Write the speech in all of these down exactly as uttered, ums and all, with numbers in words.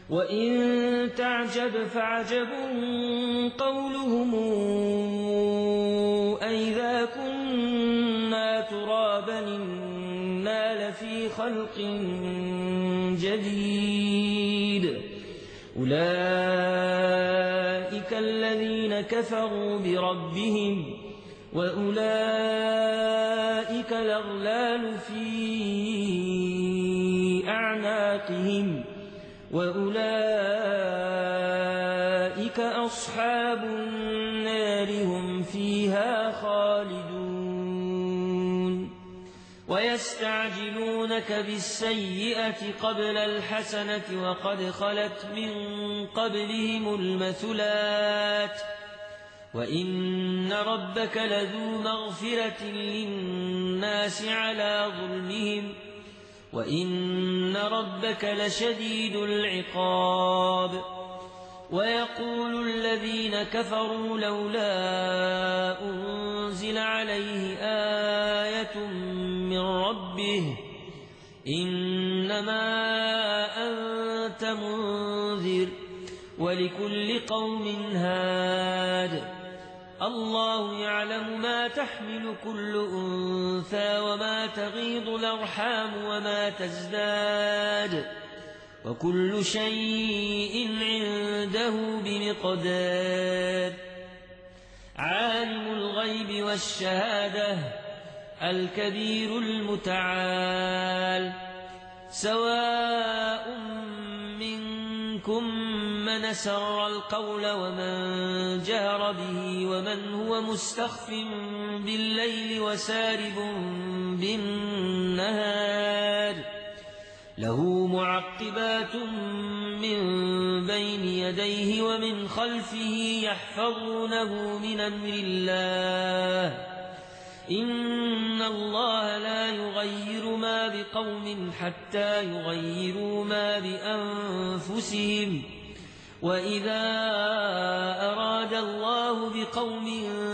وإن تعجب فعجب قولهم أئذا كنا ترابا إنا لفي خلق جديد أولئك الذين كفروا بربهم وأولئك الأغلال في أعناقهم وأولئك أصحاب النار هم فيها خالدون ويستعجلونك بالسيئة قبل الحسنة وقد خلت من قبلهم المثلات وإن ربك لذو مغفرة للناس على ظلمهم وإن ربك لشديد العقاب ويقول الذين كفروا لولا أنزل عليه آية من ربه إنما أنت منذر ولكل قوم هاد الله يعلم ما تحمل كل أنثى وما تغيض الأرحام وما تزداد وكل شيء عنده بمقدار عالم الغيب والشهادة الكبير المتعال سواء منكم من سر القول ومن جار به ومن هو مستخف بالليل وسارب بالنهار له معقبات من بين يديه ومن خلفه يحفظونه من أمر الله إن الله لا يغير ما بقوم حتى يغيروا ما بأنفسهم وإذا أراد الله بقوم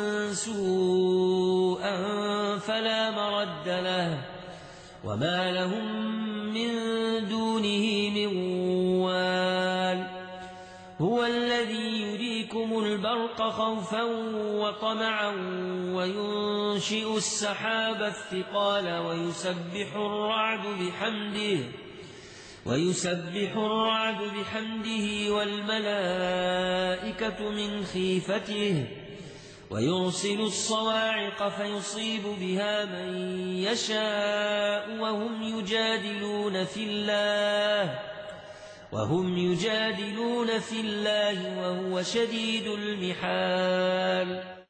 سوءا فلا مرد له وما لهم من دونه من وال هو الذي يريكم البرق خوفا وطمعا وينشئ السحاب الثقال ويسبح الرعد بحمده ويسبح الرعد بحمده والملائكة من خيفته ويرسل الصواعق فيصيب بها من يشاء وهم يجادلون في الله وهم يجادلون في الله وهو شديد المحال